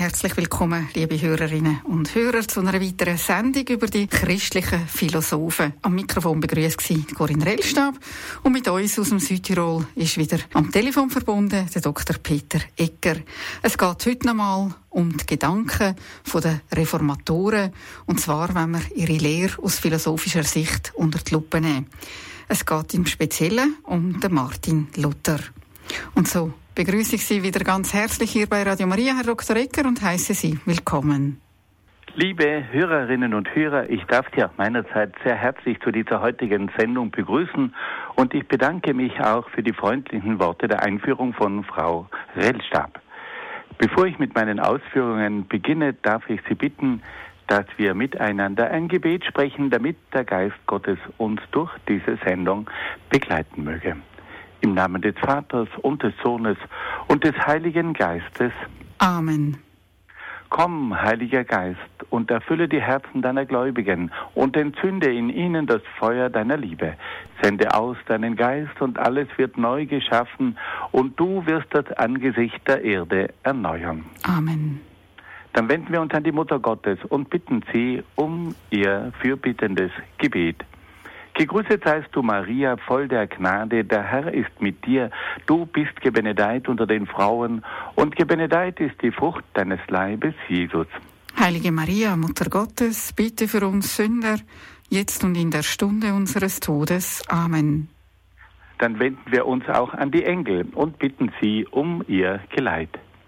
herzlich willkommen, liebe Hörerinnen und Hörer, zu einer weiteren Sendung über die christlichen Philosophen. Am Mikrofon begrüßt Sie Corinne Rellstab und mit uns aus dem Südtirol ist wieder am Telefon verbunden der Dr. Peter Egger. Es geht heute nochmal um die Gedanken der Reformatoren, und zwar, wenn wir ihre Lehre aus philosophischer Sicht unter die Lupe nehmen. Es geht im Speziellen um den Martin Luther. Und so begrüße ich Sie wieder ganz herzlich hier bei Radio Maria, Herr Dr. Egger, und heiße Sie willkommen. Liebe Hörerinnen und Hörer, ich darf Sie auch meinerseits sehr herzlich zu dieser heutigen Sendung begrüßen und ich bedanke mich auch für die freundlichen Worte der Einführung von Frau Rellstab. Bevor ich mit meinen Ausführungen beginne, darf ich Sie bitten, dass wir miteinander ein Gebet sprechen, damit der Geist Gottes uns durch diese Sendung begleiten möge. Im Namen des Vaters und des Sohnes und des Heiligen Geistes. Amen. Komm, Heiliger Geist, und erfülle die Herzen deiner Gläubigen und entzünde in ihnen das Feuer deiner Liebe. Sende aus deinen Geist und alles wird neu geschaffen und du wirst das Angesicht der Erde erneuern. Amen. Dann wenden wir uns an die Mutter Gottes und bitten sie um ihr fürbittendes Gebet. Gegrüßet seist du, Maria, voll der Gnade, der Herr ist mit dir. Du bist gebenedeit unter den Frauen und gebenedeit ist die Frucht deines Leibes, Jesus. Heilige Maria, Mutter Gottes, bitte für uns Sünder, jetzt und in der Stunde unseres Todes. Amen. Dann wenden wir uns auch an die Engel und bitten sie um ihr Geleit.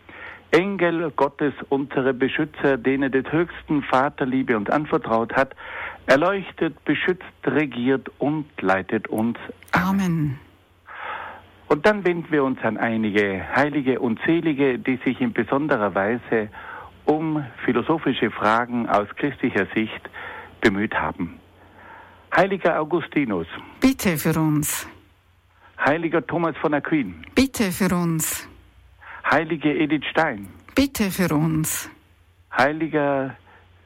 Engel Gottes, unsere Beschützer, denen des höchsten Vaterliebe uns anvertraut hat, erleuchtet, beschützt, regiert und leitet uns. Amen. Und dann wenden wir uns an einige Heilige und Selige, die sich in besonderer Weise um philosophische Fragen aus christlicher Sicht bemüht haben. Heiliger Augustinus. Bitte für uns. Heiliger Thomas von Aquin. Bitte für uns. Heilige Edith Stein. Bitte für uns. Heiliger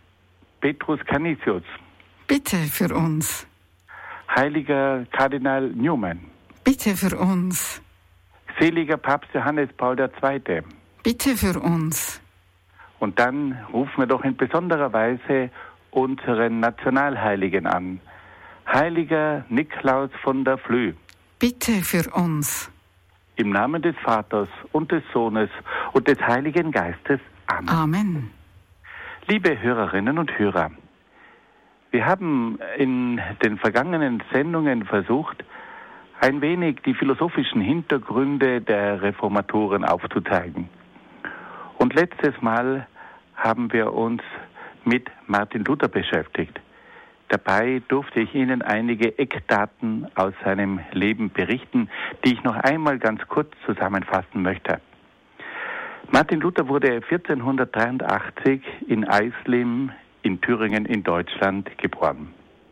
Petrus Canisius. Bitte für uns. Heiliger Kardinal Newman. Bitte für uns. Seliger Papst Johannes Paul II. Bitte für uns. Und dann rufen wir doch in besonderer Weise unseren Nationalheiligen an. Heiliger Niklaus von der Flö. Bitte für uns. Im Namen des Vaters und des Sohnes und des Heiligen Geistes. Amen. Amen. Liebe Hörerinnen und Hörer, wir haben in den vergangenen Sendungen versucht, ein wenig die philosophischen Hintergründe der Reformatoren aufzuzeigen. Und letztes Mal haben wir uns mit Martin Luther beschäftigt. Dabei durfte ich Ihnen einige Eckdaten aus seinem Leben berichten, die ich noch einmal ganz kurz zusammenfassen möchte. Martin Luther wurde 1483 in Eisleben in Thüringen in Deutschland geboren.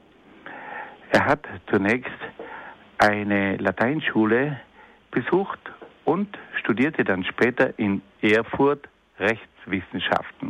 Er hat zunächst eine Lateinschule besucht und studierte dann später in Erfurt Rechtswissenschaften.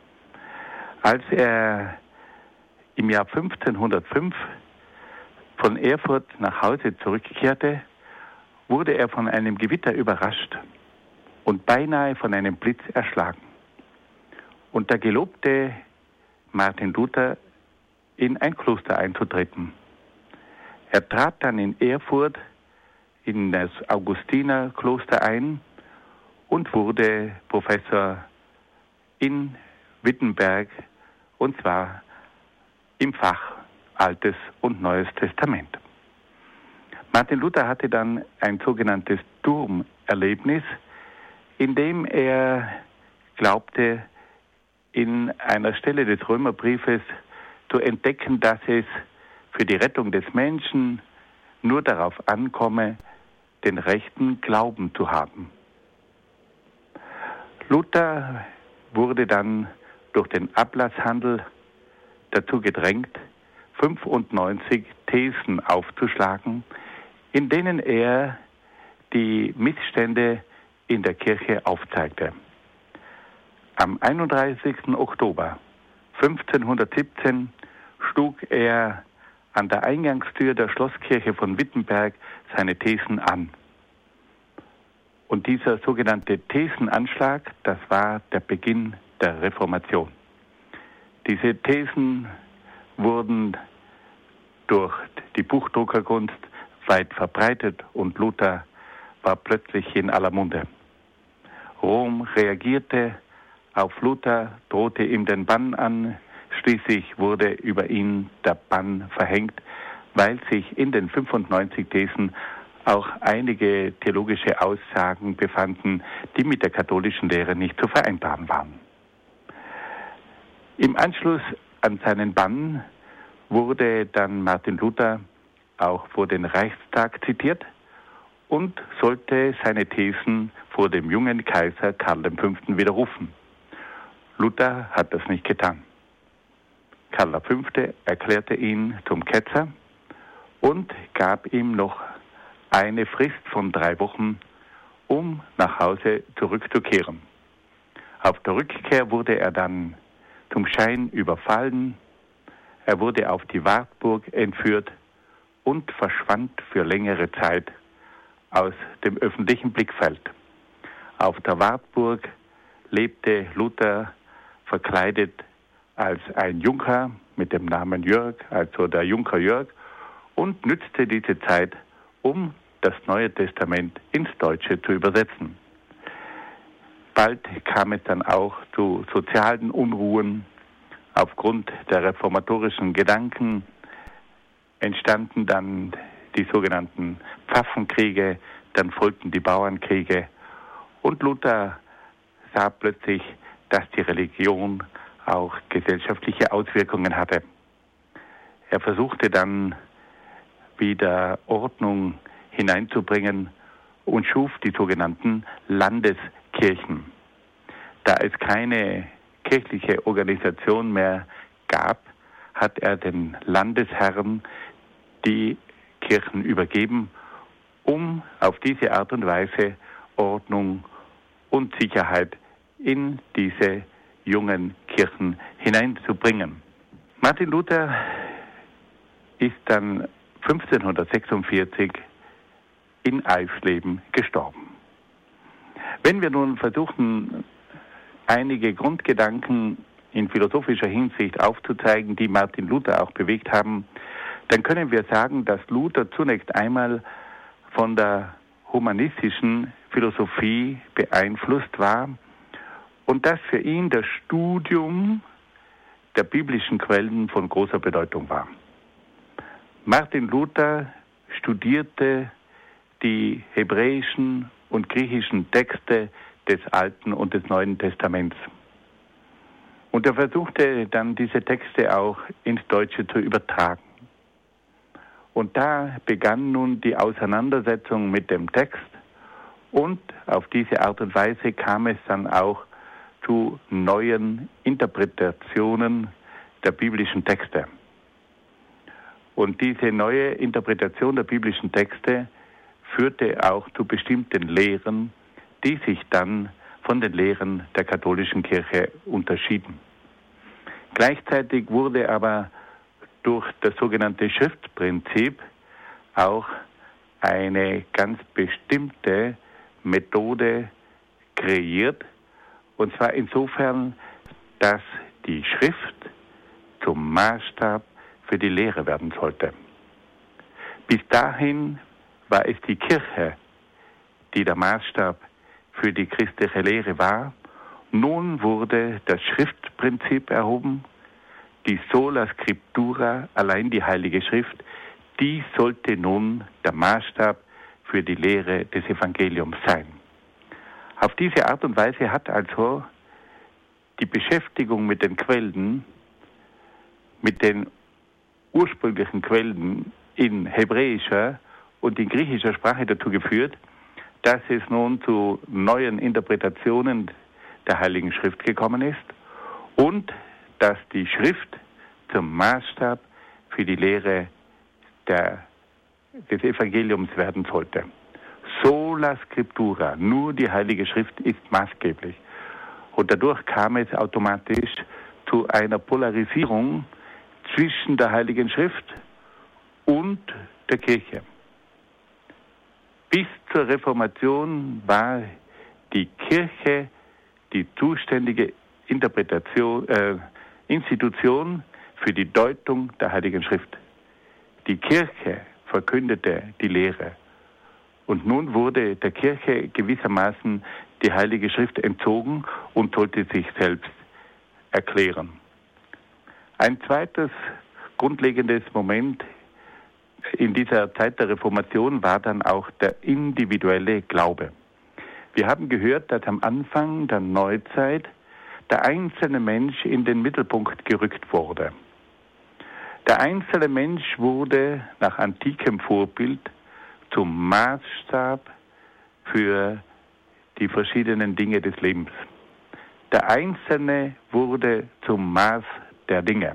Als er im Jahr 1505 von Erfurt nach Hause zurückkehrte, wurde er von einem Gewitter überrascht und beinahe von einem Blitz erschlagen. Und da gelobte Martin Luther, in ein Kloster einzutreten. Er trat dann in Erfurt in das Augustinerkloster ein und wurde Professor in Wittenberg, und zwar im Fach Altes und Neues Testament. Martin Luther hatte dann ein sogenanntes Turmerlebnis, in dem er glaubte, in einer Stelle des Römerbriefes zu entdecken, dass es für die Rettung des Menschen nur darauf ankomme, den rechten Glauben zu haben. Luther wurde dann durch den Ablasshandel dazu gedrängt, 95 Thesen aufzuschlagen, in denen er die Missstände in der Kirche aufzeigte. Am 31. Oktober 1517 schlug er an der Eingangstür der Schlosskirche von Wittenberg seine Thesen an. Und dieser sogenannte Thesenanschlag, das war der Beginn der Reformation. Diese Thesen wurden durch die Buchdruckerkunst weit verbreitet und Luther war plötzlich in aller Munde. Rom reagierte auf Luther, drohte ihm den Bann an, schließlich wurde über ihn der Bann verhängt, weil sich in den 95 Thesen auch einige theologische Aussagen befanden, die mit der katholischen Lehre nicht zu vereinbaren waren. Im Anschluss an seinen Bann wurde dann Martin Luther auch vor den Reichstag zitiert und sollte seine Thesen vor dem jungen Kaiser Karl V. widerrufen. Luther hat das nicht getan. Karl V. erklärte ihn zum Ketzer und gab ihm noch eine Frist von 3 Wochen, um nach Hause zurückzukehren. Auf der Rückkehr wurde er dann zum Schein überfallen, er wurde auf die Wartburg entführt und verschwand für längere Zeit aus dem öffentlichen Blickfeld. Auf der Wartburg lebte Luther verkleidet als ein Junker mit dem Namen Jörg, also der Junker Jörg, und nützte diese Zeit, um das Neue Testament ins Deutsche zu übersetzen. Bald kam es dann auch zu sozialen Unruhen. Aufgrund der reformatorischen Gedanken entstanden dann die sogenannten Pfaffenkriege, dann folgten die Bauernkriege und Luther sah plötzlich, dass die Religion auch gesellschaftliche Auswirkungen hatte. Er versuchte dann wieder Ordnung hineinzubringen und schuf die sogenannten Landeskirchen. Da es keine kirchliche Organisation mehr gab, hat er den Landesherren die Kirchen übergeben, um auf diese Art und Weise Ordnung und Sicherheit in diese jungen Kirchen hineinzubringen. Martin Luther ist dann 1546 in Eisleben gestorben. Wenn wir nun versuchen, einige Grundgedanken in philosophischer Hinsicht aufzuzeigen, die Martin Luther auch bewegt haben, dann können wir sagen, dass Luther zunächst einmal von der humanistischen Philosophie beeinflusst war und dass für ihn das Studium der biblischen Quellen von großer Bedeutung war. Martin Luther studierte die hebräischen und griechischen Texte des Alten und des Neuen Testaments. Und er versuchte dann diese Texte auch ins Deutsche zu übertragen. Und da begann nun die Auseinandersetzung mit dem Text und auf diese Art und Weise kam es dann auch zu neuen Interpretationen der biblischen Texte. Und diese neue Interpretation der biblischen Texte führte auch zu bestimmten Lehren, die sich dann von den Lehren der katholischen Kirche unterschieden. Gleichzeitig wurde aber durch das sogenannte Schriftprinzip auch eine ganz bestimmte Methode kreiert, und zwar insofern, dass die Schrift zum Maßstab für die Lehre werden sollte. Bis dahin war es die Kirche, die der Maßstab für die christliche Lehre war. Nun wurde das Schriftprinzip erhoben, die Sola Scriptura, allein die Heilige Schrift, die sollte nun der Maßstab für die Lehre des Evangeliums sein. Auf diese Art und Weise hat also die Beschäftigung mit den Quellen, mit den ursprünglichen Quellen in hebräischer und in griechischer Sprache dazu geführt, dass es nun zu neuen Interpretationen der Heiligen Schrift gekommen ist und dass die Schrift zum Maßstab für die Lehre des Evangeliums werden sollte. Sola Scriptura, nur die Heilige Schrift ist maßgeblich. Und dadurch kam es automatisch zu einer Polarisierung zwischen der Heiligen Schrift und der Kirche. Bis zur Reformation war die Kirche die zuständige Institution für die Deutung der Heiligen Schrift. Die Kirche verkündete die Lehre. Und nun wurde der Kirche gewissermaßen die Heilige Schrift entzogen und sollte sich selbst erklären. Ein zweites grundlegendes Moment in dieser Zeit der Reformation war dann auch der individuelle Glaube. Wir haben gehört, dass am Anfang der Neuzeit der einzelne Mensch in den Mittelpunkt gerückt wurde. Der einzelne Mensch wurde nach antikem Vorbild zum Maßstab für die verschiedenen Dinge des Lebens. Der Einzelne wurde zum Maß der Dinge.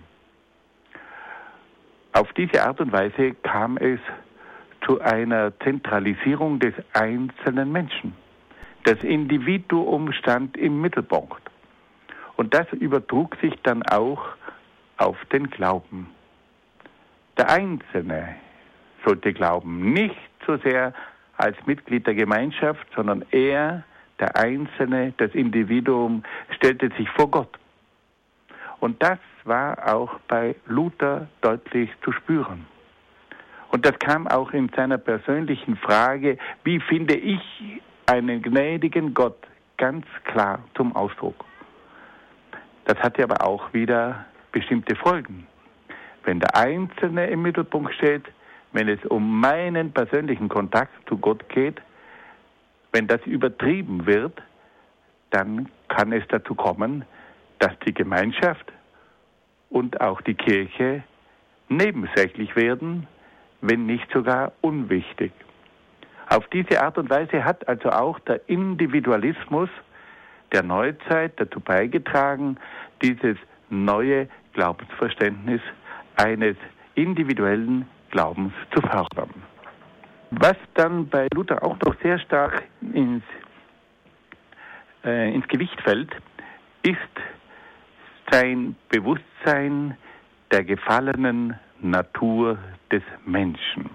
Auf diese Art und Weise kam es zu einer Zentralisierung des einzelnen Menschen. Das Individuum stand im Mittelpunkt. Und das übertrug sich dann auch auf den Glauben. Der Einzelne sollte glauben, nicht so sehr als Mitglied der Gemeinschaft, sondern er, der Einzelne, das Individuum, stellte sich vor Gott. Und das war auch bei Luther deutlich zu spüren. Und das kam auch in seiner persönlichen Frage, wie finde ich einen gnädigen Gott, ganz klar zum Ausdruck. Das hatte aber auch wieder bestimmte Folgen. Wenn der Einzelne im Mittelpunkt steht, wenn es um meinen persönlichen Kontakt zu Gott geht, wenn das übertrieben wird, dann kann es dazu kommen, dass die Gemeinschaft und auch die Kirche nebensächlich werden, wenn nicht sogar unwichtig. Auf diese Art und Weise hat also auch der Individualismus der Neuzeit dazu beigetragen, dieses neue Glaubensverständnis eines individuellen Glaubens zu fördern. Was dann bei Luther auch noch sehr stark ins Gewicht fällt, ist sein Bewusstsein der gefallenen Natur des Menschen.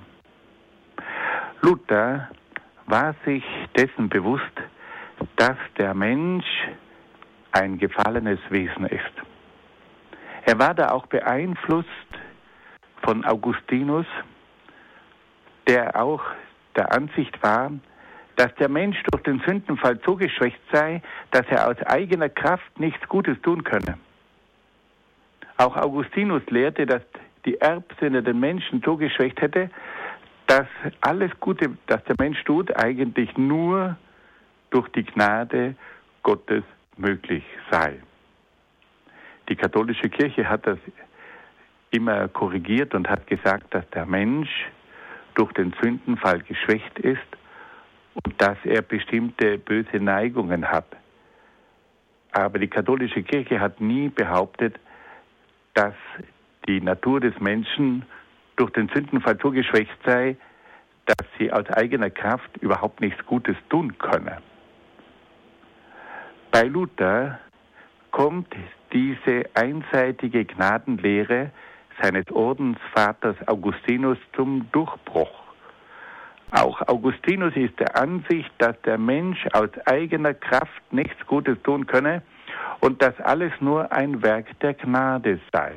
Luther war sich dessen bewusst, dass der Mensch ein gefallenes Wesen ist. Er war da auch beeinflusst von Augustinus, der auch der Ansicht war, dass der Mensch durch den Sündenfall so geschwächt sei, dass er aus eigener Kraft nichts Gutes tun könne. Auch Augustinus lehrte, dass die Erbsünde den Menschen so geschwächt hätte, dass alles Gute, das der Mensch tut, eigentlich nur durch die Gnade Gottes möglich sei. Die katholische Kirche hat das immer korrigiert und hat gesagt, dass der Mensch durch den Sündenfall geschwächt ist und dass er bestimmte böse Neigungen hat. Aber die katholische Kirche hat nie behauptet, dass die Natur des Menschen durch den Sündenfall so geschwächt sei, dass sie aus eigener Kraft überhaupt nichts Gutes tun könne. Bei Luther kommt diese einseitige Gnadenlehre seines Ordensvaters Augustinus zum Durchbruch. Auch Augustinus ist der Ansicht, dass der Mensch aus eigener Kraft nichts Gutes tun könne und dass alles nur ein Werk der Gnade sei.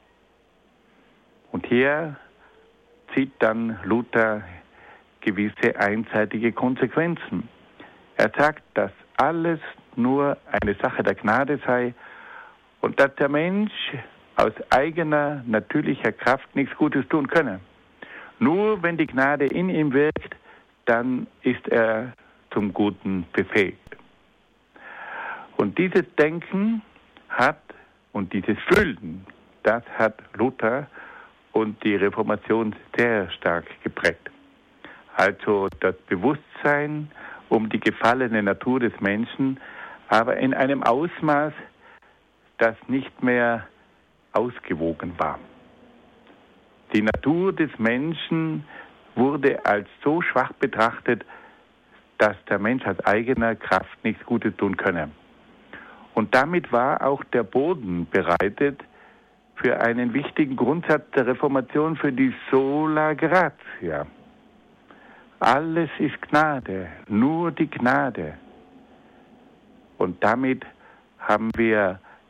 Und hier zieht dann Luther gewisse einseitige Konsequenzen. Er sagt, dass alles nur eine Sache der Gnade sei und dass der Mensch aus eigener natürlicher Kraft nichts Gutes tun könne. Nur wenn die Gnade in ihm wirkt, dann ist er zum Guten befähigt. Und dieses Denken und dieses Fühlen, das hat Luther und die Reformation sehr stark geprägt. Also das Bewusstsein um die gefallene Natur des Menschen, aber in einem Ausmaß, das nicht mehr ausgewogen war. Die Natur des Menschen wurde als so schwach betrachtet, dass der Mensch aus eigener Kraft nichts Gutes tun könne. Und damit war auch der Boden bereitet für einen wichtigen Grundsatz der Reformation, für die Sola Gratia. Alles ist Gnade, nur die Gnade. Und damit haben wir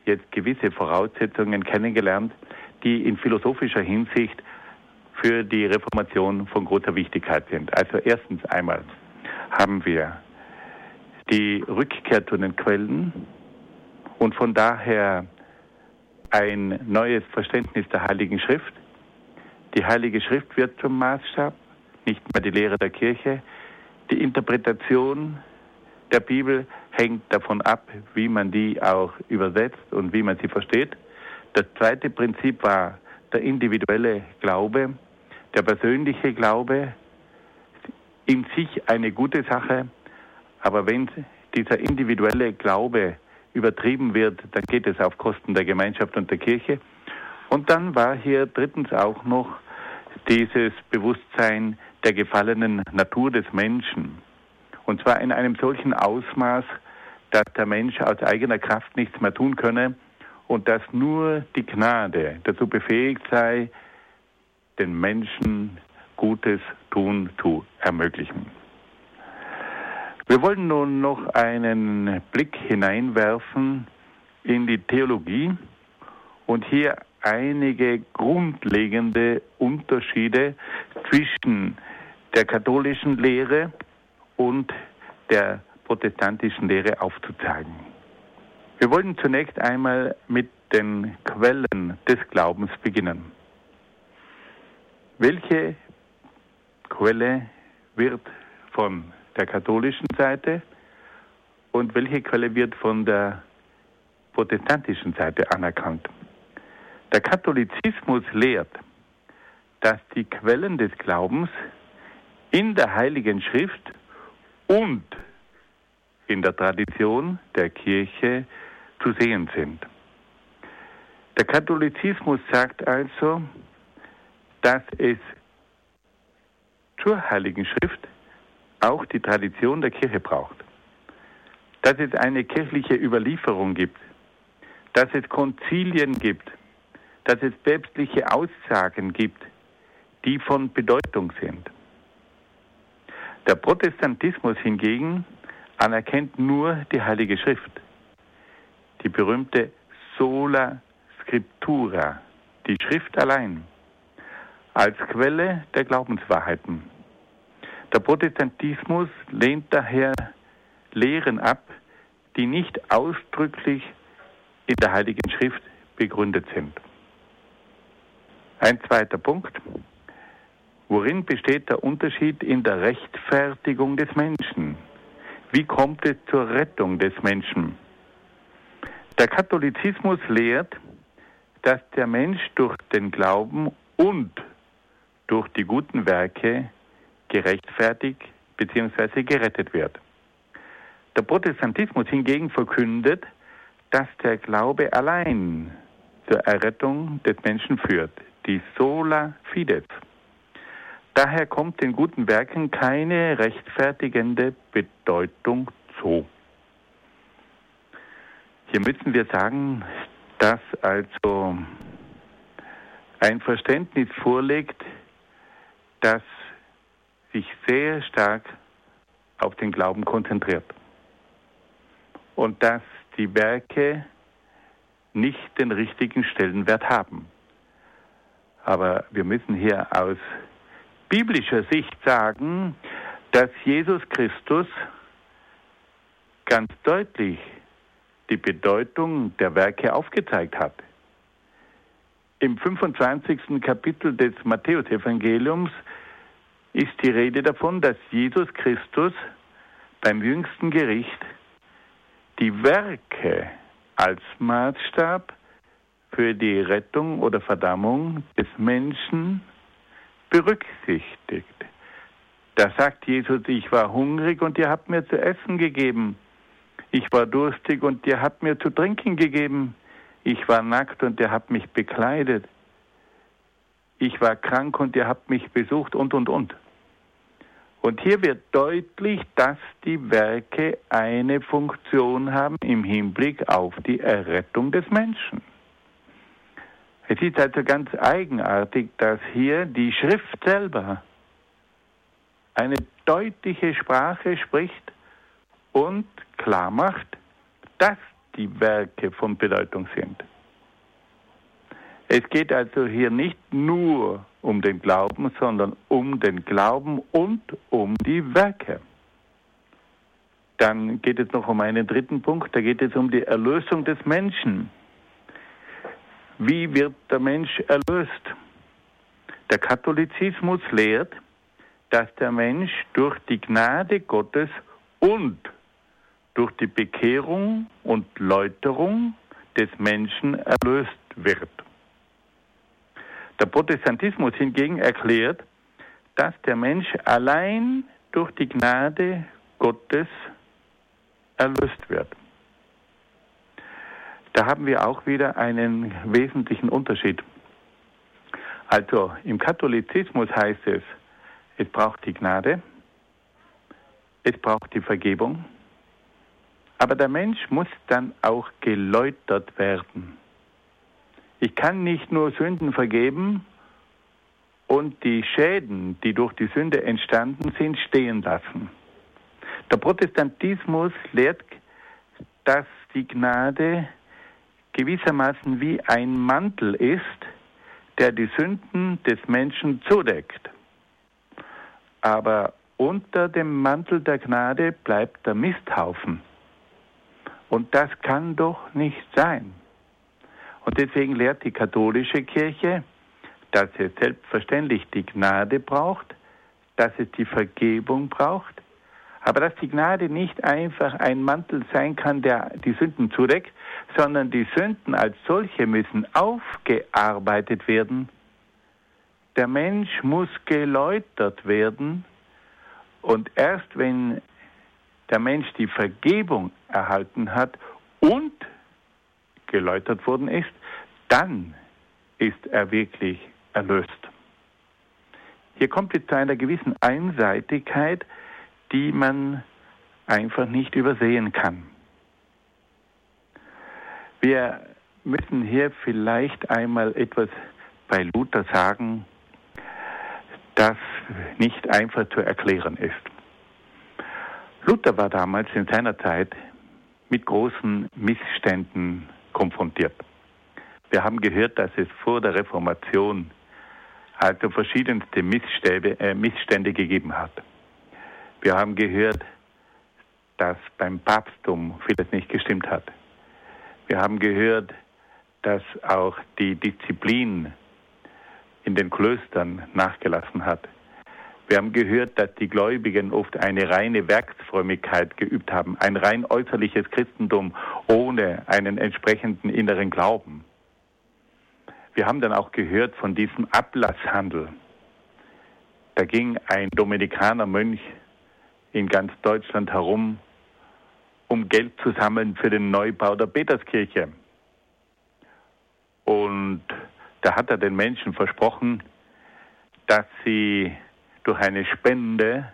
jetzt gewisse Voraussetzungen kennengelernt, die in philosophischer Hinsicht für die Reformation von großer Wichtigkeit sind. Also erstens einmal haben wir die Rückkehr zu den Quellen und von daher ein neues Verständnis der Heiligen Schrift. Die Heilige Schrift wird zum Maßstab, nicht mehr die Lehre der Kirche. Die Interpretation der Bibel hängt davon ab, wie man die auch übersetzt und wie man sie versteht. Das zweite Prinzip war der individuelle Glaube, der persönliche Glaube, in sich eine gute Sache, aber wenn dieser individuelle Glaube übertrieben wird, dann geht es auf Kosten der Gemeinschaft und der Kirche. Und dann war hier drittens auch noch dieses Bewusstsein der gefallenen Natur des Menschen. Und zwar in einem solchen Ausmaß, dass der Mensch aus eigener Kraft nichts mehr tun könne und dass nur die Gnade dazu befähigt sei, den Menschen Gutes tun zu ermöglichen. Wir wollen nun noch einen Blick hineinwerfen in die Theologie und hier einige grundlegende Unterschiede zwischen der katholischen Lehre und der protestantischen Lehre aufzuzeigen. Wir wollen zunächst einmal mit den Quellen des Glaubens beginnen. Welche Quelle wird von der katholischen Seite und welche Quelle wird von der protestantischen Seite anerkannt? Der Katholizismus lehrt, dass die Quellen des Glaubens in der Heiligen Schrift und in der Tradition der Kirche zu sehen sind. Der Katholizismus sagt also, dass es zur Heiligen Schrift auch die Tradition der Kirche braucht. Dass es eine kirchliche Überlieferung gibt, dass es Konzilien gibt, dass es päpstliche Aussagen gibt, die von Bedeutung sind. Der Protestantismus hingegen anerkennt nur die Heilige Schrift, die berühmte Sola Scriptura, die Schrift allein, als Quelle der Glaubenswahrheiten. Der Protestantismus lehnt daher Lehren ab, die nicht ausdrücklich in der Heiligen Schrift begründet sind. Ein zweiter Punkt. Worin besteht der Unterschied in der Rechtfertigung des Menschen? Wie kommt es zur Rettung des Menschen? Der Katholizismus lehrt, dass der Mensch durch den Glauben und durch die guten Werke gerechtfertigt bzw. gerettet wird. Der Protestantismus hingegen verkündet, dass der Glaube allein zur Errettung des Menschen führt, die sola fides. Daher kommt den guten Werken keine rechtfertigende Bedeutung zu. Hier müssen wir sagen, dass also ein Verständnis vorliegt, das sich sehr stark auf den Glauben konzentriert und dass die Werke nicht den richtigen Stellenwert haben. Aber wir müssen hier aus biblischer Sicht sagen, dass Jesus Christus ganz deutlich die Bedeutung der Werke aufgezeigt hat. Im 25. Kapitel des Matthäusevangeliums ist die Rede davon, dass Jesus Christus beim jüngsten Gericht die Werke als Maßstab für die Rettung oder Verdammung des Menschen berücksichtigt. Da sagt Jesus, ich war hungrig und ihr habt mir zu essen gegeben. Ich war durstig und ihr habt mir zu trinken gegeben. Ich war nackt und ihr habt mich bekleidet. Ich war krank und ihr habt mich besucht und. Und hier wird deutlich, dass die Werke eine Funktion haben im Hinblick auf die Errettung des Menschen. Es ist also ganz eigenartig, dass hier die Schrift selber eine deutliche Sprache spricht und klar macht, dass die Werke von Bedeutung sind. Es geht also hier nicht nur um den Glauben, sondern um den Glauben und um die Werke. Dann geht es noch um einen dritten Punkt, da geht es um die Erlösung des Menschen. Wie wird der Mensch erlöst? Der Katholizismus lehrt, dass der Mensch durch die Gnade Gottes und durch die Bekehrung und Läuterung des Menschen erlöst wird. Der Protestantismus hingegen erklärt, dass der Mensch allein durch die Gnade Gottes erlöst wird. Da haben wir auch wieder einen wesentlichen Unterschied. Also im Katholizismus heißt es, es braucht die Gnade, es braucht die Vergebung, aber der Mensch muss dann auch geläutert werden. Ich kann nicht nur Sünden vergeben und die Schäden, die durch die Sünde entstanden sind, stehen lassen. Der Protestantismus lehrt, dass die Gnade gewissermaßen wie ein Mantel ist, der die Sünden des Menschen zudeckt. Aber unter dem Mantel der Gnade bleibt der Misthaufen. Und das kann doch nicht sein. Und deswegen lehrt die katholische Kirche, dass es selbstverständlich die Gnade braucht, dass es die Vergebung braucht, aber dass die Gnade nicht einfach ein Mantel sein kann, der die Sünden zudeckt, sondern die Sünden als solche müssen aufgearbeitet werden. Der Mensch muss geläutert werden und erst wenn der Mensch die Vergebung erhalten hat und geläutert worden ist, dann ist er wirklich erlöst. Hier kommt es zu einer gewissen Einseitigkeit, die man einfach nicht übersehen kann. Wir müssen hier vielleicht einmal etwas bei Luther sagen, das nicht einfach zu erklären ist. Luther war damals in seiner Zeit mit großen Missständen konfrontiert. Wir haben gehört, dass es vor der Reformation also verschiedenste Missstände gegeben hat. Wir haben gehört, dass beim Papsttum vieles nicht gestimmt hat. Wir haben gehört, dass auch die Disziplin in den Klöstern nachgelassen hat. Wir haben gehört, dass die Gläubigen oft eine reine Werksfrömmigkeit geübt haben, ein rein äußerliches Christentum ohne einen entsprechenden inneren Glauben. Wir haben dann auch gehört von diesem Ablasshandel. Da ging ein Dominikanermönch in ganz Deutschland herum, um Geld zu sammeln für den Neubau der Peterskirche. Und da hat er den Menschen versprochen, dass sie durch eine Spende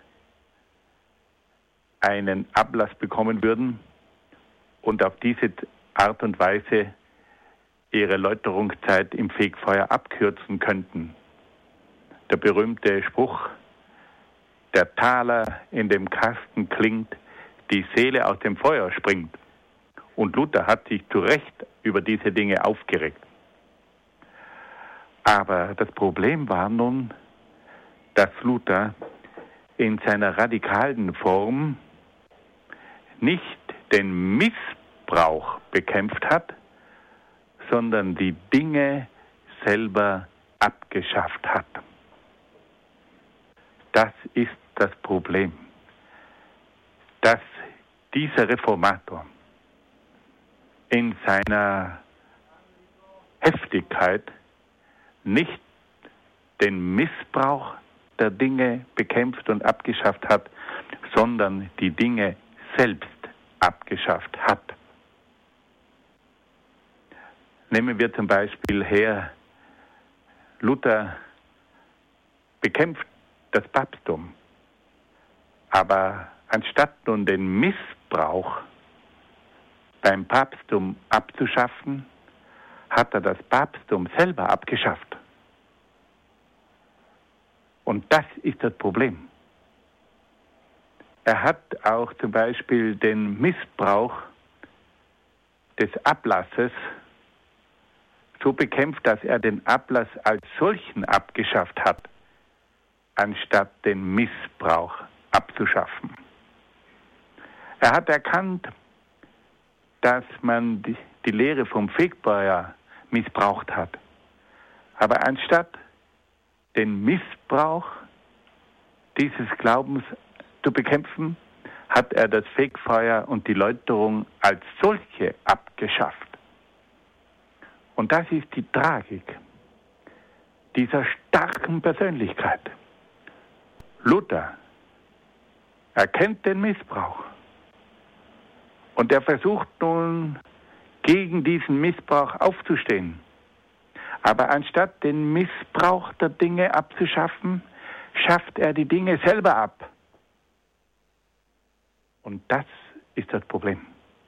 einen Ablass bekommen würden und auf diese Art und Weise ihre Läuterungszeit im Fegfeuer abkürzen könnten. Der berühmte Spruch, der Taler in dem Kasten klingt, die Seele aus dem Feuer springt. Und Luther hat sich zu Recht über diese Dinge aufgeregt. Aber das Problem war nun, dass Luther in seiner radikalen Form nicht den Missbrauch bekämpft hat, sondern die Dinge selber abgeschafft hat. Das ist das Problem, dass dieser Reformator in seiner Heftigkeit nicht den Missbrauch der Dinge bekämpft und abgeschafft hat, sondern die Dinge selbst abgeschafft hat. Nehmen wir zum Beispiel her, Luther bekämpft das Papsttum, aber anstatt nun den Missbrauch beim Papsttum abzuschaffen, hat er das Papsttum selber abgeschafft. Und das ist das Problem. Er hat auch zum Beispiel den Missbrauch des Ablasses so bekämpft, dass er den Ablass als solchen abgeschafft hat, anstatt den Missbrauch abzuschaffen. Er hat erkannt, dass man die Lehre vom Fegfeuer missbraucht hat. Aber anstatt den Missbrauch dieses Glaubens zu bekämpfen, hat er das Fegfeuer und die Läuterung als solche abgeschafft. Und das ist die Tragik dieser starken Persönlichkeit. Luther erkennt den Missbrauch und er versucht nun gegen diesen Missbrauch aufzustehen. Aber anstatt den Missbrauch der Dinge abzuschaffen, schafft er die Dinge selber ab. Und das ist das Problem.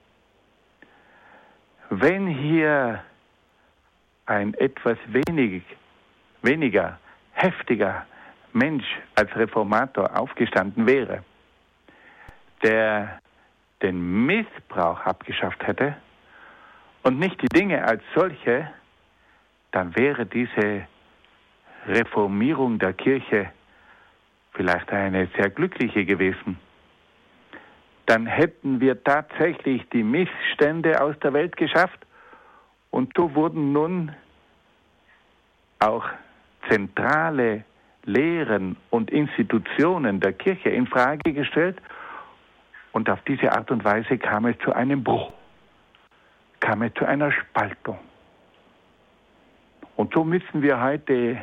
Wenn hier ein etwas weniger heftiger Mensch als Reformator aufgestanden wäre, der den Missbrauch abgeschafft hätte und nicht die Dinge als solche, dann wäre diese Reformierung der Kirche vielleicht eine sehr glückliche gewesen. Dann hätten wir tatsächlich die Missstände aus der Welt geschafft und so wurden nun auch zentrale Lehren und Institutionen der Kirche in Frage gestellt und auf diese Art und Weise kam es zu einem Bruch, kam es zu einer Spaltung. Und so müssen wir heute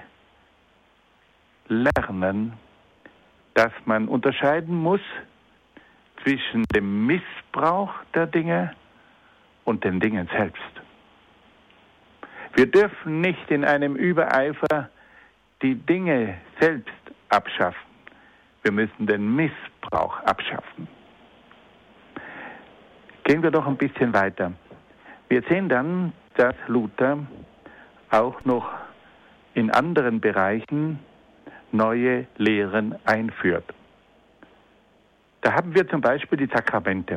lernen, dass man unterscheiden muss zwischen dem Missbrauch der Dinge und den Dingen selbst. Wir dürfen nicht in einem Übereifer die Dinge selbst abschaffen. Wir müssen den Missbrauch abschaffen. Gehen wir doch ein bisschen weiter. Wir sehen dann, dass Luther auch noch in anderen Bereichen neue Lehren einführt. Da haben wir zum Beispiel die Sakramente.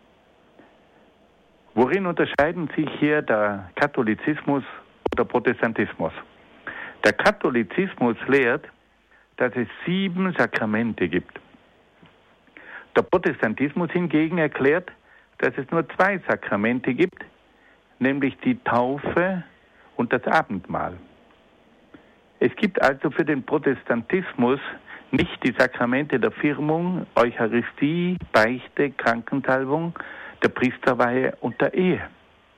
Worin unterscheiden sich hier der Katholizismus und der Protestantismus? Der Katholizismus lehrt, dass es 7 Sakramente gibt. Der Protestantismus hingegen erklärt, dass es nur 2 Sakramente gibt, nämlich die Taufe und das Abendmahl. Es gibt also für den Protestantismus nicht die Sakramente der Firmung, Eucharistie, Beichte, Krankensalbung, der Priesterweihe und der Ehe.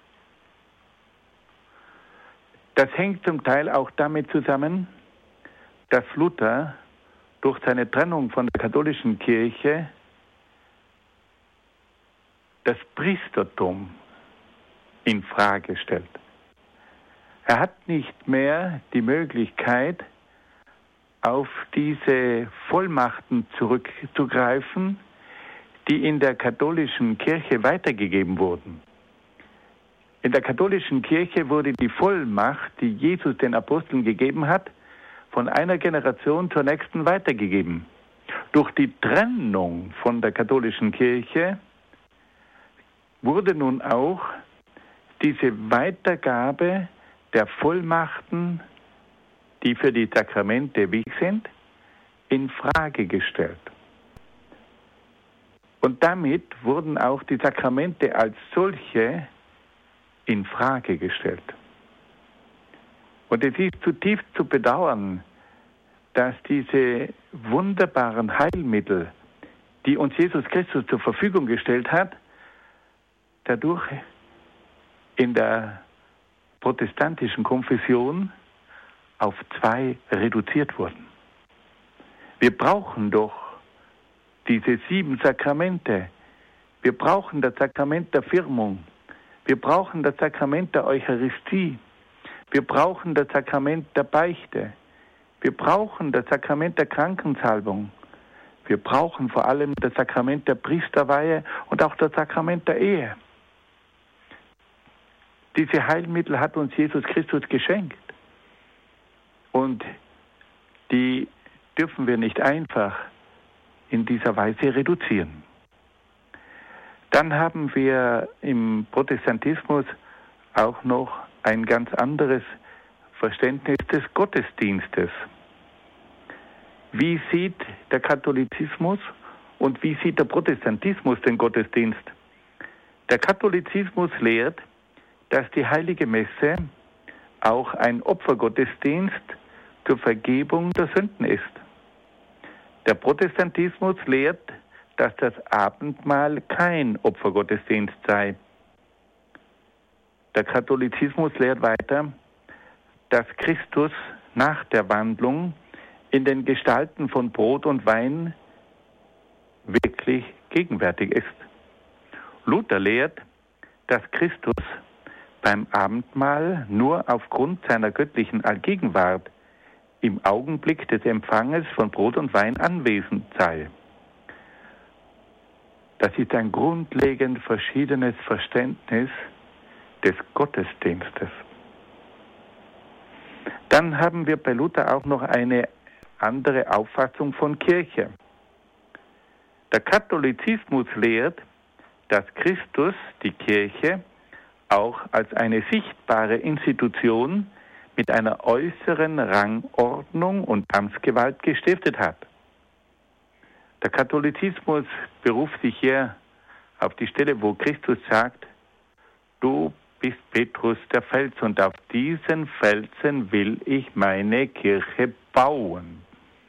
Das hängt zum Teil auch damit zusammen, dass Luther durch seine Trennung von der katholischen Kirche das Priestertum in Frage stellt. Er hat nicht mehr die Möglichkeit, auf diese Vollmachten zurückzugreifen, die in der katholischen Kirche weitergegeben wurden. In der katholischen Kirche wurde die Vollmacht, die Jesus den Aposteln gegeben hat, von einer Generation zur nächsten weitergegeben. Durch die Trennung von der katholischen Kirche wurde nun auch diese Weitergabe der Vollmachten, die für die Sakramente wichtig sind, in Frage gestellt. Und damit wurden auch die Sakramente als solche in Frage gestellt. Und es ist zutiefst zu bedauern, dass diese wunderbaren Heilmittel, die uns Jesus Christus zur Verfügung gestellt hat, dadurch in der protestantischen Konfession auf 2 reduziert wurden. Wir brauchen doch diese 7 Sakramente. Wir brauchen das Sakrament der Firmung. Wir brauchen das Sakrament der Eucharistie. Wir brauchen das Sakrament der Beichte. Wir brauchen das Sakrament der Krankensalbung. Wir brauchen vor allem das Sakrament der Priesterweihe und auch das Sakrament der Ehe. Diese Heilmittel hat uns Jesus Christus geschenkt. Und die dürfen wir nicht einfach in dieser Weise reduzieren. Dann haben wir im Protestantismus auch noch ein ganz anderes Verständnis des Gottesdienstes. Wie sieht der Katholizismus und wie sieht der Protestantismus den Gottesdienst? Der Katholizismus lehrt, dass die Heilige Messe auch ein Opfergottesdienst zur Vergebung der Sünden ist. Der Protestantismus lehrt, dass das Abendmahl kein Opfergottesdienst sei. Der Katholizismus lehrt weiter, dass Christus nach der Wandlung in den Gestalten von Brot und Wein wirklich gegenwärtig ist. Luther lehrt, dass Christus beim Abendmahl nur aufgrund seiner göttlichen Allgegenwart im Augenblick des Empfanges von Brot und Wein anwesend sei. Das ist ein grundlegend verschiedenes Verständnis des Gottesdienstes. Dann haben wir bei Luther auch noch eine andere Auffassung von Kirche. Der Katholizismus lehrt, dass Christus die Kirche auch als eine sichtbare Institution mit einer äußeren Rangordnung und Amtsgewalt gestiftet hat. Der Katholizismus beruft sich hier auf die Stelle, wo Christus sagt, du bist Petrus der Fels und auf diesen Felsen will ich meine Kirche bauen.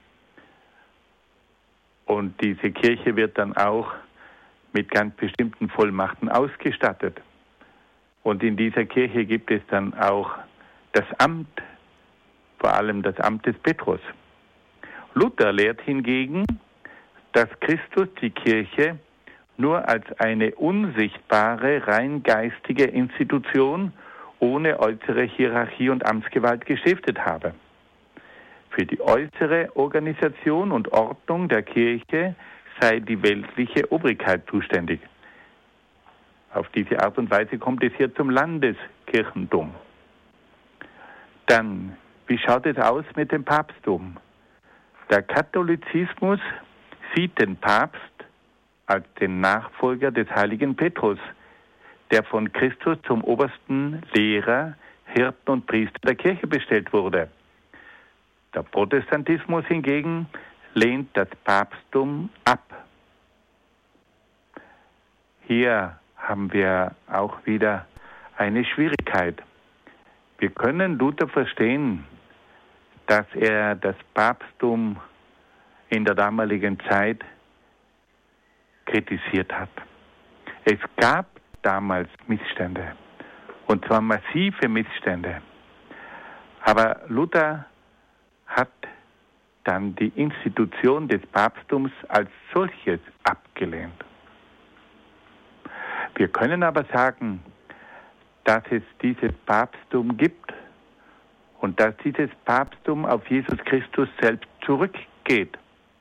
Und diese Kirche wird dann auch mit ganz bestimmten Vollmachten ausgestattet. Und in dieser Kirche gibt es dann auch das Amt, vor allem das Amt des Petrus. Luther lehrt hingegen, dass Christus die Kirche nur als eine unsichtbare, rein geistige Institution ohne äußere Hierarchie und Amtsgewalt gestiftet habe. Für die äußere Organisation und Ordnung der Kirche sei die weltliche Obrigkeit zuständig. Auf diese Art und Weise kommt es hier zum Landeskirchentum. Dann, wie schaut es aus mit dem Papsttum? Der Katholizismus sieht den Papst als den Nachfolger des heiligen Petrus, der von Christus zum obersten Lehrer, Hirten und Priester der Kirche bestellt wurde. Der Protestantismus hingegen lehnt das Papsttum ab. Hier haben wir auch wieder eine Schwierigkeit. Wir können Luther verstehen, dass er das Papsttum in der damaligen Zeit kritisiert hat. Es gab damals Missstände, und zwar massive Missstände. Aber Luther hat dann die Institution des Papsttums als solches abgelehnt. Wir können aber sagen, dass es dieses Papsttum gibt und dass dieses Papsttum auf Jesus Christus selbst zurückgeht.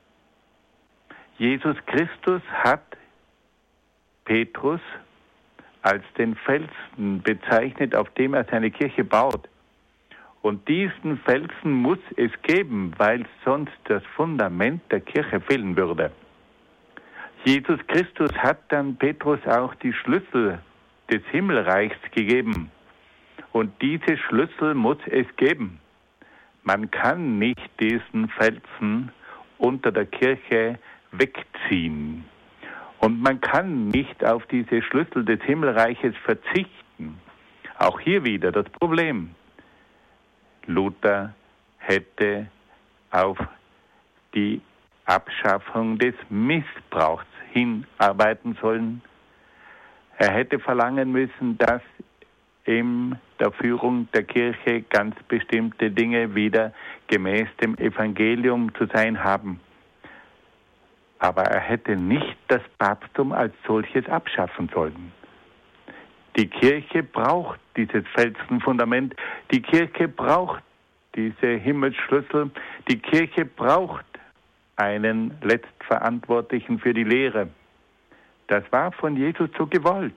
Jesus Christus hat Petrus als den Felsen bezeichnet, auf dem er seine Kirche baut. Und diesen Felsen muss es geben, weil sonst das Fundament der Kirche fehlen würde. Jesus Christus hat dann Petrus auch die Schlüssel des Himmelreichs gegeben. Und diese Schlüssel muss es geben. Man kann nicht diesen Felsen unter der Kirche wegziehen. Und man kann nicht auf diese Schlüssel des Himmelreiches verzichten. Auch hier wieder das Problem. Luther hätte auf die Abschaffung des Missbrauchs hinarbeiten sollen. Er hätte verlangen müssen, dass in der Führung der Kirche ganz bestimmte Dinge wieder gemäß dem Evangelium zu sein haben. Aber er hätte nicht das Papsttum als solches abschaffen sollen. Die Kirche braucht dieses Felsenfundament, die Kirche braucht diese Himmelsschlüssel, die Kirche braucht einen Letztverantwortlichen für die Lehre. Das war von Jesus so gewollt.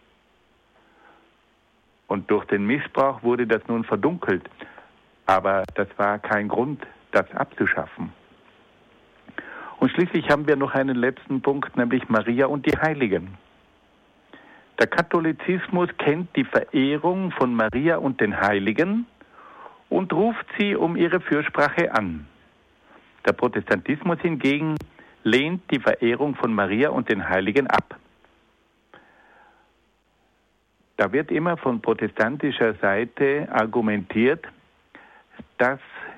Und durch den Missbrauch wurde das nun verdunkelt. Aber das war kein Grund, das abzuschaffen. Und schließlich haben wir noch einen letzten Punkt, nämlich Maria und die Heiligen. Der Katholizismus kennt die Verehrung von Maria und den Heiligen und ruft sie um ihre Fürsprache an. Der Protestantismus hingegen lehnt die Verehrung von Maria und den Heiligen ab. Da wird immer von protestantischer Seite argumentiert, dass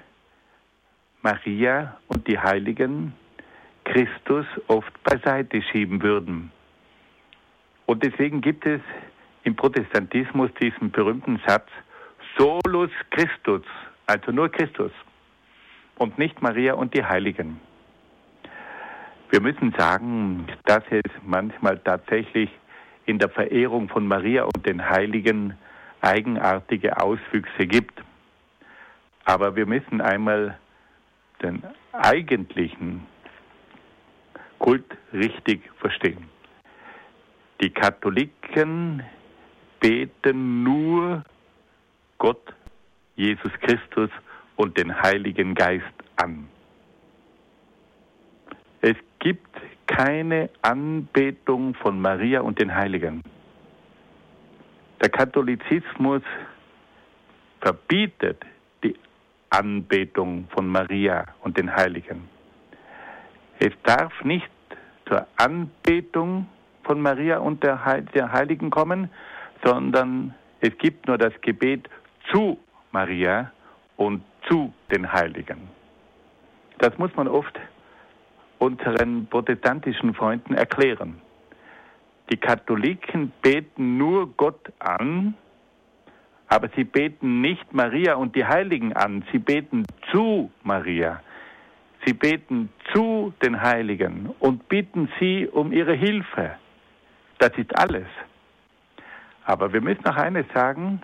Maria und die Heiligen Christus oft beiseite schieben würden. Und deswegen gibt es im Protestantismus diesen berühmten Satz, solus Christus, also nur Christus und nicht Maria und die Heiligen. Wir müssen sagen, dass es manchmal tatsächlich in der Verehrung von Maria und den Heiligen eigenartige Auswüchse gibt. Aber wir müssen einmal den eigentlichen Kult richtig verstehen. Die Katholiken beten nur Gott, Jesus Christus und den Heiligen Geist an. Es gibt keine Anbetung von Maria und den Heiligen. Der Katholizismus verbietet die Anbetung von Maria und den Heiligen. Es darf nicht zur Anbetung von Maria und der Heiligen kommen, sondern es gibt nur das Gebet zu Maria und zu den Heiligen. Das muss man oft unseren protestantischen Freunden erklären. Die Katholiken beten nur Gott an, aber sie beten nicht Maria und die Heiligen an. Sie beten zu Maria. Sie beten zu den Heiligen und bitten sie um ihre Hilfe. Das ist alles. Aber wir müssen noch eines sagen,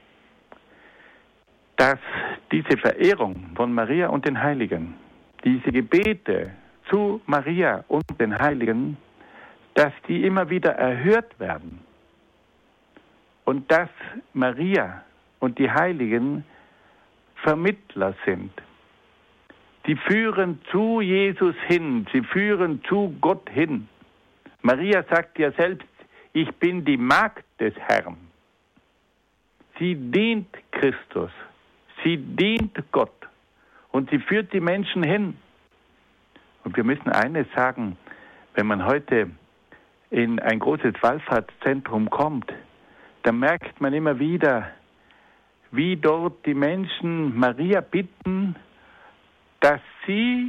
dass diese Verehrung von Maria und den Heiligen, diese Gebete zu Maria und den Heiligen, dass die immer wieder erhört werden. Und dass Maria und die Heiligen Vermittler sind. Sie führen zu Jesus hin, sie führen zu Gott hin. Maria sagt ja selbst, ich bin die Magd des Herrn. Sie dient Christus, sie dient Gott und sie führt die Menschen hin. Und wir müssen eines sagen, wenn man heute in ein großes Wallfahrtszentrum kommt, dann merkt man immer wieder, wie dort die Menschen Maria bitten, dass sie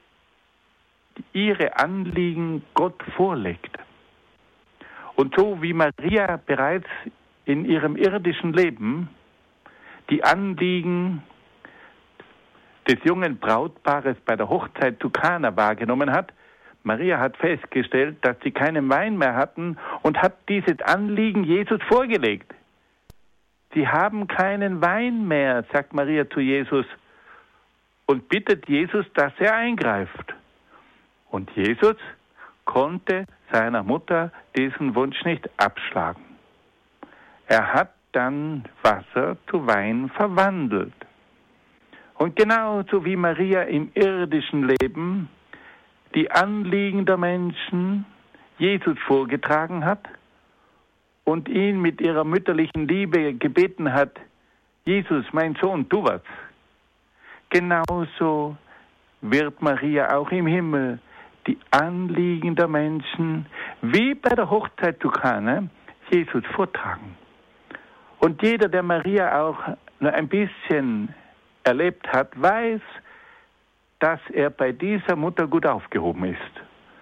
ihre Anliegen Gott vorlegt. Und so wie Maria bereits in ihrem irdischen Leben die Anliegen des jungen Brautpaares bei der Hochzeit zu Kana wahrgenommen hat, Maria hat festgestellt, dass sie keinen Wein mehr hatten und hat dieses Anliegen Jesus vorgelegt. Sie haben keinen Wein mehr, sagt Maria zu Jesus und bittet Jesus, dass er eingreift. Und Jesus konnte seiner Mutter diesen Wunsch nicht abschlagen. Er hat dann Wasser zu Wein verwandelt. Und genauso wie Maria im irdischen Leben die Anliegen der Menschen Jesus vorgetragen hat und ihn mit ihrer mütterlichen Liebe gebeten hat, Jesus, mein Sohn, tu was. Genauso wird Maria auch im Himmel die Anliegen der Menschen, wie bei der Hochzeit zu Kana, Jesus vortragen. Und jeder, der Maria auch nur ein bisschen erlebt hat, weiß, dass er bei dieser Mutter gut aufgehoben ist.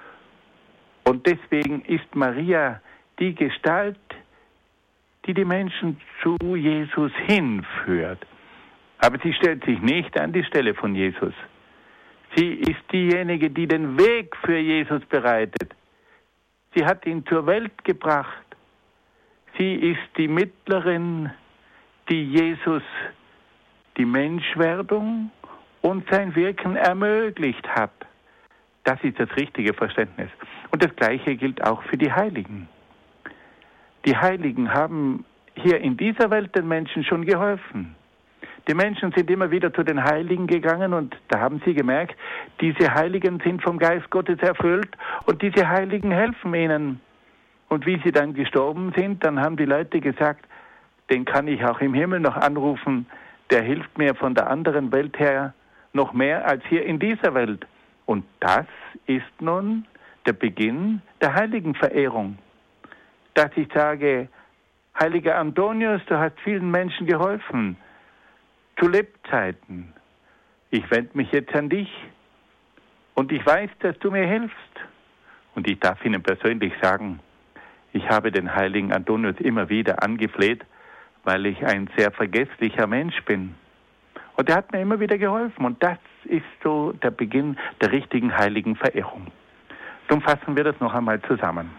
Und deswegen ist Maria die Gestalt, die die Menschen zu Jesus hinführt. Aber sie stellt sich nicht an die Stelle von Jesus. Sie ist diejenige, die den Weg für Jesus bereitet. Sie hat ihn zur Welt gebracht. Sie ist die Mittlerin, die Jesus die Menschwerdung und sein Wirken ermöglicht hat. Das ist das richtige Verständnis. Und das Gleiche gilt auch für die Heiligen. Die Heiligen haben hier in dieser Welt den Menschen schon geholfen. Die Menschen sind immer wieder zu den Heiligen gegangen und da haben sie gemerkt, diese Heiligen sind vom Geist Gottes erfüllt und diese Heiligen helfen ihnen. Und wie sie dann gestorben sind, dann haben die Leute gesagt, den kann ich auch im Himmel noch anrufen, der hilft mir von der anderen Welt her noch mehr als hier in dieser Welt. Und das ist nun der Beginn der Heiligenverehrung. Dass ich sage, heiliger Antonius, du hast vielen Menschen geholfen, zu Lebzeiten. Ich wende mich jetzt an dich und ich weiß, dass du mir hilfst. Und ich darf Ihnen persönlich sagen, ich habe den heiligen Antonius immer wieder angefleht, weil ich ein sehr vergesslicher Mensch bin. Und er hat mir immer wieder geholfen. Und das ist so der Beginn der richtigen heiligen Verehrung. Nun fassen wir das noch einmal zusammen.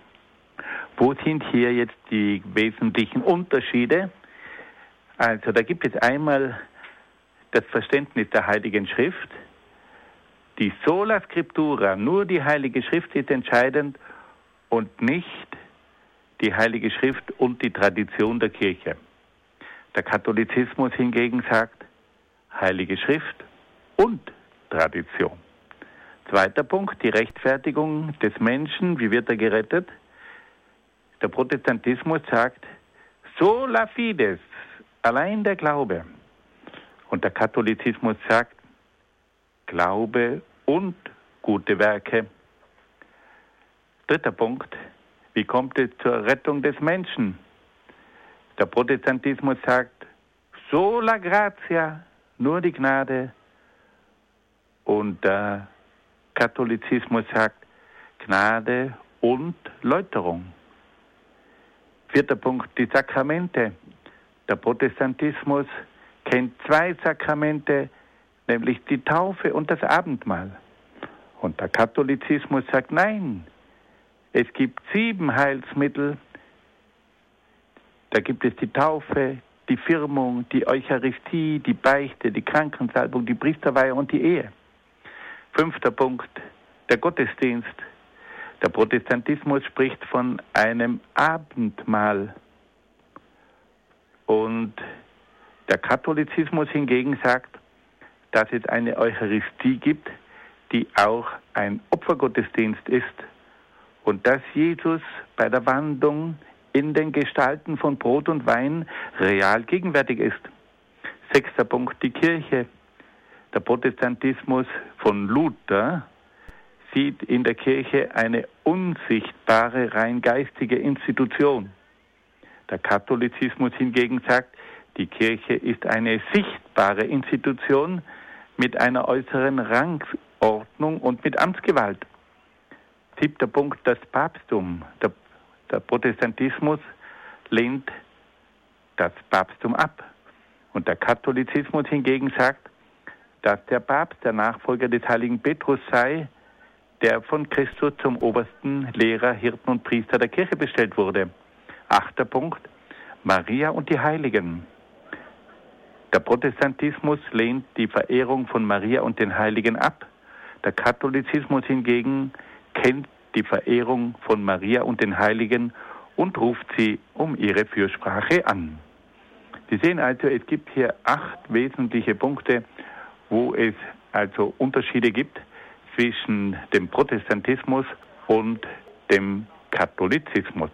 Wo sind hier jetzt die wesentlichen Unterschiede? Also da gibt es einmal das Verständnis der Heiligen Schrift. Die Sola Scriptura, nur die Heilige Schrift ist entscheidend und nicht die Heilige Schrift und die Tradition der Kirche. Der Katholizismus hingegen sagt, Heilige Schrift und Tradition. Zweiter Punkt, die Rechtfertigung des Menschen, wie wird er gerettet? Der Protestantismus sagt, sola fides, allein der Glaube. Und der Katholizismus sagt, Glaube und gute Werke. Dritter Punkt, wie kommt es zur Rettung des Menschen? Der Protestantismus sagt, sola gratia, nur die Gnade. Und der Katholizismus sagt, Gnade und Läuterung. Vierter Punkt, die Sakramente. Der Protestantismus kennt zwei Sakramente, nämlich die Taufe und das Abendmahl. Und der Katholizismus sagt, nein, es gibt 7 Heilsmittel. Da gibt es die Taufe, die Firmung, die Eucharistie, die Beichte, die Krankensalbung, die Priesterweihe und die Ehe. 5. Punkt, der Gottesdienst. Der Protestantismus spricht von einem Abendmahl. Und der Katholizismus hingegen sagt, dass es eine Eucharistie gibt, die auch ein Opfergottesdienst ist und dass Jesus bei der Wandlung in den Gestalten von Brot und Wein real gegenwärtig ist. 6. Punkt, die Kirche. Der Protestantismus von Luther sieht in der Kirche eine unsichtbare, rein geistige Institution. Der Katholizismus hingegen sagt, die Kirche ist eine sichtbare Institution mit einer äußeren Rangordnung und mit Amtsgewalt. 7. Punkt, das Papsttum. Der Protestantismus lehnt das Papsttum ab. Und der Katholizismus hingegen sagt, dass der Papst der Nachfolger des heiligen Petrus sei, der von Christus zum obersten Lehrer, Hirten und Priester der Kirche bestellt wurde. 8. Punkt, Maria und die Heiligen. Der Protestantismus lehnt die Verehrung von Maria und den Heiligen ab. Der Katholizismus hingegen kennt die Verehrung von Maria und den Heiligen und ruft sie um ihre Fürsprache an. Sie sehen also, es gibt hier 8 wesentliche Punkte, wo es also Unterschiede gibt zwischen dem Protestantismus und dem Katholizismus.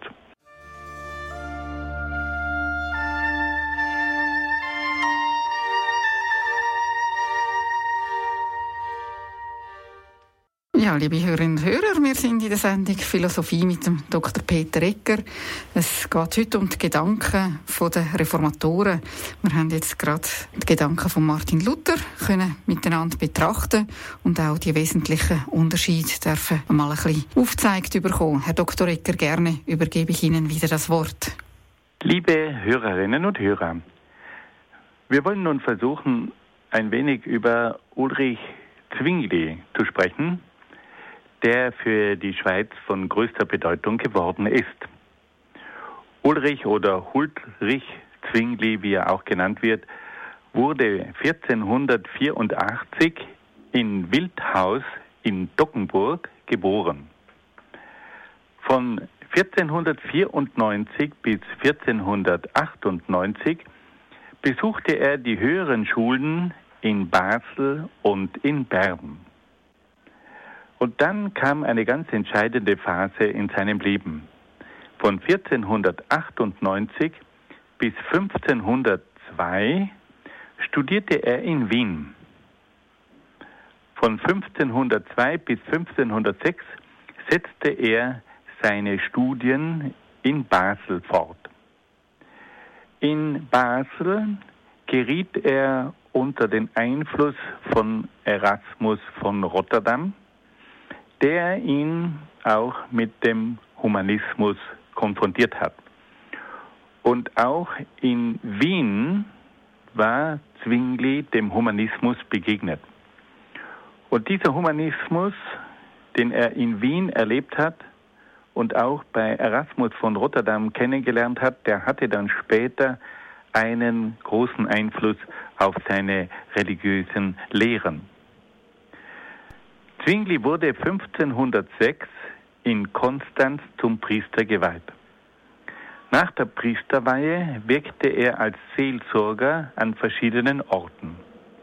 Ja, liebe Hörerinnen und Hörer, wir sind in der Sendung Philosophie mit dem Dr. Peter Egger. Es geht heute um die Gedanken der Reformatoren. Wir haben jetzt gerade die Gedanken von Martin Luther können miteinander betrachten und auch die wesentlichen Unterschiede dürfen mal ein bisschen aufgezeigt bekommen. Herr Dr. Egger, gerne übergebe ich Ihnen wieder das Wort. Liebe Hörerinnen und Hörer, wir wollen nun versuchen, ein wenig über Ulrich Zwingli zu sprechen, der für die Schweiz von größter Bedeutung geworden ist. Ulrich oder Huldrych Zwingli, wie er auch genannt wird, wurde 1484 in Wildhaus in Dockenburg geboren. Von 1494 bis 1498 besuchte er die höheren Schulen in Basel und in Bern. Und dann kam eine ganz entscheidende Phase in seinem Leben. Von 1498 bis 1502 studierte er in Wien. Von 1502 bis 1506 setzte er seine Studien in Basel fort. In Basel geriet er unter den Einfluss von Erasmus von Rotterdam, der ihn auch mit dem Humanismus konfrontiert hat. Und auch in Wien war Zwingli dem Humanismus begegnet. Und dieser Humanismus, den er in Wien erlebt hat und auch bei Erasmus von Rotterdam kennengelernt hat, der hatte dann später einen großen Einfluss auf seine religiösen Lehren. Zwingli wurde 1506 in Konstanz zum Priester geweiht. Nach der Priesterweihe wirkte er als Seelsorger an verschiedenen Orten.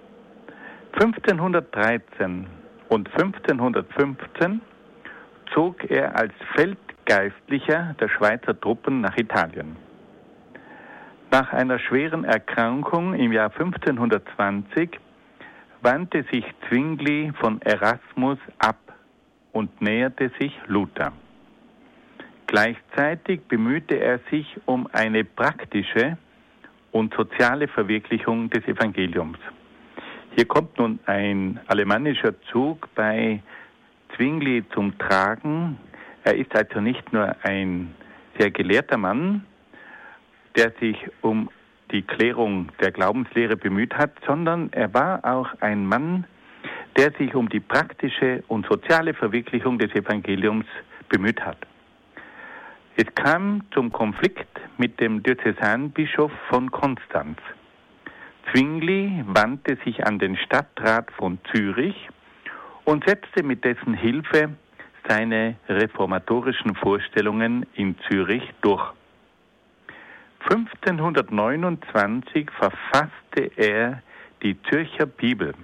1513 und 1515 zog er als Feldgeistlicher der Schweizer Truppen nach Italien. Nach einer schweren Erkrankung im Jahr 1520 wandte sich Zwingli von Erasmus ab und näherte sich Luther. Gleichzeitig bemühte er sich um eine praktische und soziale Verwirklichung des Evangeliums. Hier kommt nun ein alemannischer Zug bei Zwingli zum Tragen. Er ist also nicht nur ein sehr gelehrter Mann, der sich um die Klärung der Glaubenslehre bemüht hat, sondern er war auch ein Mann, der sich um die praktische und soziale Verwirklichung des Evangeliums bemüht hat. Es kam zum Konflikt mit dem Diözesanbischof von Konstanz. Zwingli wandte sich an den Stadtrat von Zürich und setzte mit dessen Hilfe seine reformatorischen Vorstellungen in Zürich durch. 1529 verfasste er die Zürcher Bibel.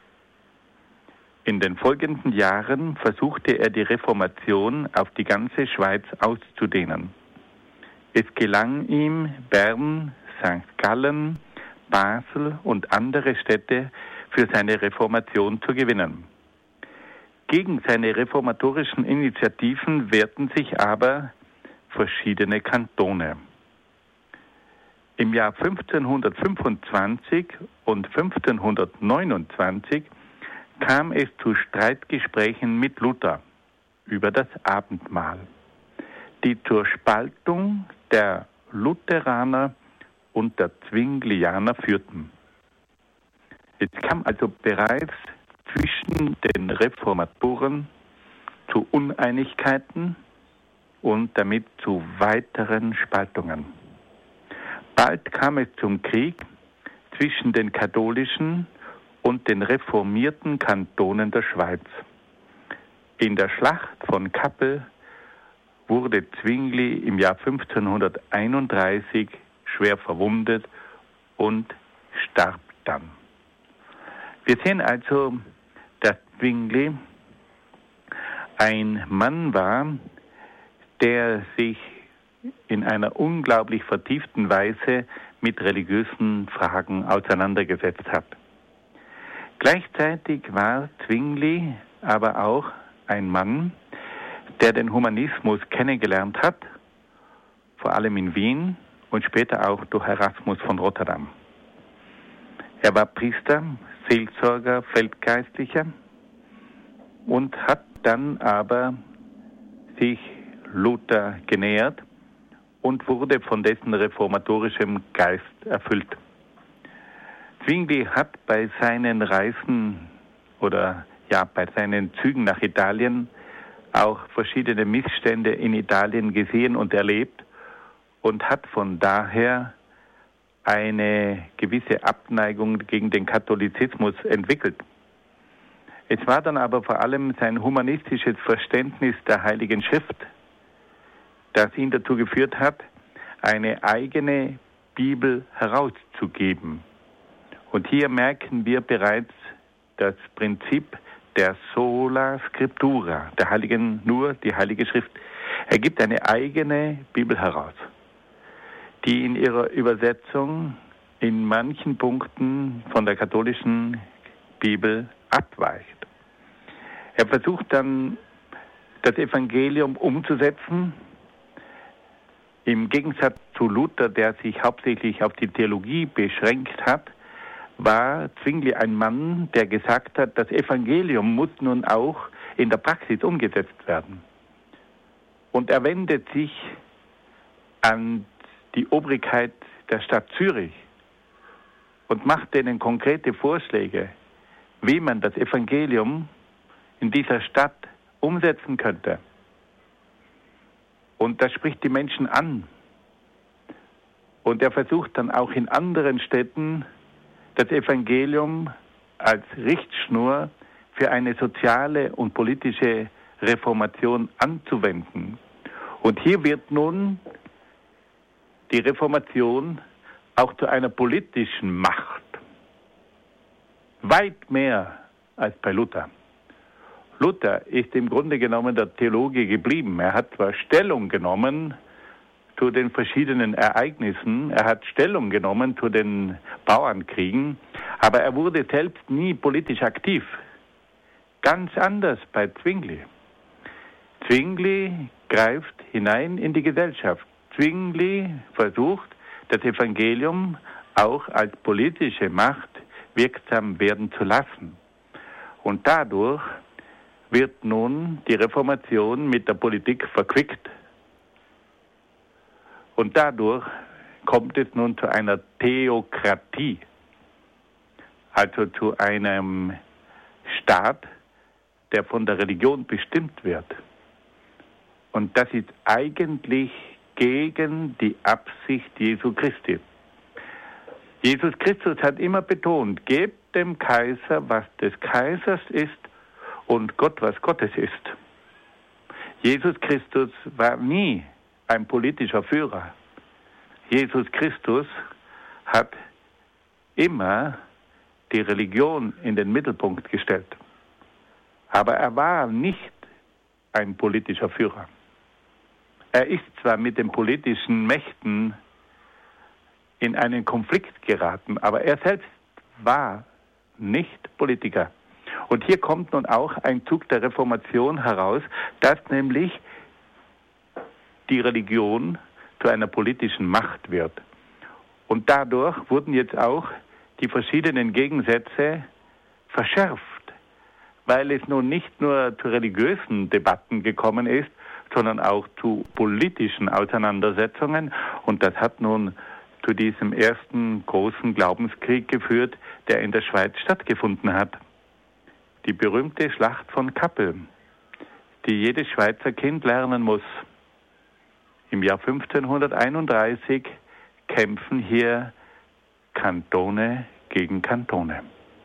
In den folgenden Jahren versuchte er die Reformation auf die ganze Schweiz auszudehnen. Es gelang ihm, Bern, St. Gallen, Basel und andere Städte für seine Reformation zu gewinnen. Gegen seine reformatorischen Initiativen wehrten sich aber verschiedene Kantone. Im Jahr 1525 und 1529 kam es zu Streitgesprächen mit Luther über das Abendmahl, die zur Spaltung der Lutheraner und der Zwinglianer führten. Es kam also bereits zwischen den Reformatoren zu Uneinigkeiten und damit zu weiteren Spaltungen. Bald kam es zum Krieg zwischen den katholischen und den reformierten Kantonen der Schweiz. In der Schlacht von Kappel wurde Zwingli im Jahr 1531 schwer verwundet und starb dann. Wir sehen also, dass Zwingli ein Mann war, der sich in einer unglaublich vertieften Weise mit religiösen Fragen auseinandergesetzt hat. Gleichzeitig war Zwingli aber auch ein Mann, der den Humanismus kennengelernt hat, vor allem in Wien und später auch durch Erasmus von Rotterdam. Er war Priester, Seelsorger, Feldgeistlicher und hat dann aber sich Luther genähert und wurde von dessen reformatorischem Geist erfüllt. Zwingli hat bei seinen Reisen oder bei seinen Zügen nach Italien auch verschiedene Missstände in Italien gesehen und erlebt und hat von daher eine gewisse Abneigung gegen den Katholizismus entwickelt. Es war dann aber vor allem sein humanistisches Verständnis der Heiligen Schrift, das ihn dazu geführt hat, eine eigene Bibel herauszugeben. Und hier merken wir bereits das Prinzip der Sola Scriptura, die Heilige Schrift. Er gibt eine eigene Bibel heraus, die in ihrer Übersetzung in manchen Punkten von der katholischen Bibel abweicht. Er versucht dann, das Evangelium umzusetzen, im Gegensatz zu Luther, der sich hauptsächlich auf die Theologie beschränkt hat, war Zwingli ein Mann, der gesagt hat, das Evangelium muss nun auch in der Praxis umgesetzt werden. Und er wendet sich an die Obrigkeit der Stadt Zürich und macht denen konkrete Vorschläge, wie man das Evangelium in dieser Stadt umsetzen könnte. Und das spricht die Menschen an. Und er versucht dann auch in anderen Städten das Evangelium als Richtschnur für eine soziale und politische Reformation anzuwenden. Und hier wird nun die Reformation auch zu einer politischen Macht. Weit mehr als bei Luther. Luther ist im Grunde genommen der Theologe geblieben. Er hat zwar Stellung genommen zu den verschiedenen Ereignissen, er hat Stellung genommen zu den Bauernkriegen, aber er wurde selbst nie politisch aktiv. Ganz anders bei Zwingli. Zwingli greift hinein in die Gesellschaft. Zwingli versucht, das Evangelium auch als politische Macht wirksam werden zu lassen. Und dadurch wird nun die Reformation mit der Politik verquickt. Und dadurch kommt es nun zu einer Theokratie, also zu einem Staat, der von der Religion bestimmt wird. Und das ist eigentlich gegen die Absicht Jesu Christi. Jesus Christus hat immer betont, gebt dem Kaiser, was des Kaisers ist, und Gott, was Gottes ist. Jesus Christus war nie ein politischer Führer. Jesus Christus hat immer die Religion in den Mittelpunkt gestellt. Aber er war nicht ein politischer Führer. Er ist zwar mit den politischen Mächten in einen Konflikt geraten, aber er selbst war nicht Politiker. Und hier kommt nun auch ein Zug der Reformation heraus, dass nämlich die Religion zu einer politischen Macht wird. Und dadurch wurden jetzt auch die verschiedenen Gegensätze verschärft, weil es nun nicht nur zu religiösen Debatten gekommen ist, sondern auch zu politischen Auseinandersetzungen. Und das hat nun zu diesem ersten großen Glaubenskrieg geführt, der in der Schweiz stattgefunden hat. Die berühmte Schlacht von Kappel, die jedes Schweizer Kind lernen muss. Im Jahr 1531 kämpfen hier Kantone gegen Kantone.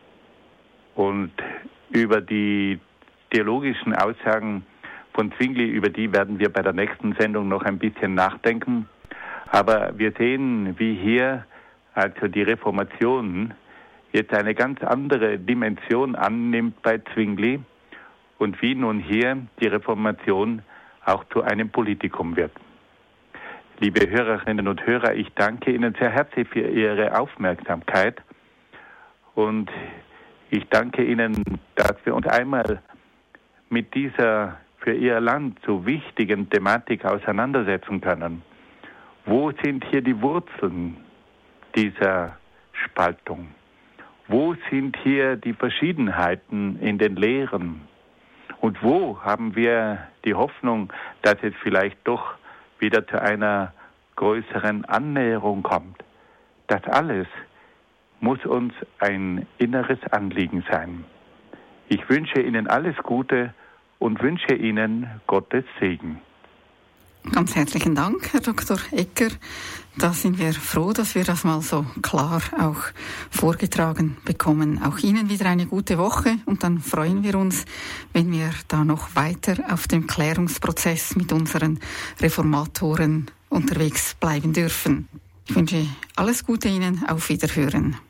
Und über die theologischen Aussagen von Zwingli, über die werden wir bei der nächsten Sendung noch ein bisschen nachdenken. Aber wir sehen, wie hier also die Reformation jetzt eine ganz andere Dimension annimmt bei Zwingli und wie nun hier die Reformation auch zu einem Politikum wird. Liebe Hörerinnen und Hörer, ich danke Ihnen sehr herzlich für Ihre Aufmerksamkeit und ich danke Ihnen, dass wir uns einmal mit dieser für Ihr Land so wichtigen Thematik auseinandersetzen können. Wo sind hier die Wurzeln dieser Spaltung? Wo sind hier die Verschiedenheiten in den Lehren? Und wo haben wir die Hoffnung, dass es vielleicht doch wieder zu einer größeren Annäherung kommt? Das alles muss uns ein inneres Anliegen sein. Ich wünsche Ihnen alles Gute und wünsche Ihnen Gottes Segen. Ganz herzlichen Dank, Herr Dr. Egger. Da sind wir froh, dass wir das mal so klar auch vorgetragen bekommen. Auch Ihnen wieder eine gute Woche und dann freuen wir uns, wenn wir da noch weiter auf dem Klärungsprozess mit unseren Reformatoren unterwegs bleiben dürfen. Ich wünsche alles Gute Ihnen. Auf Wiederhören.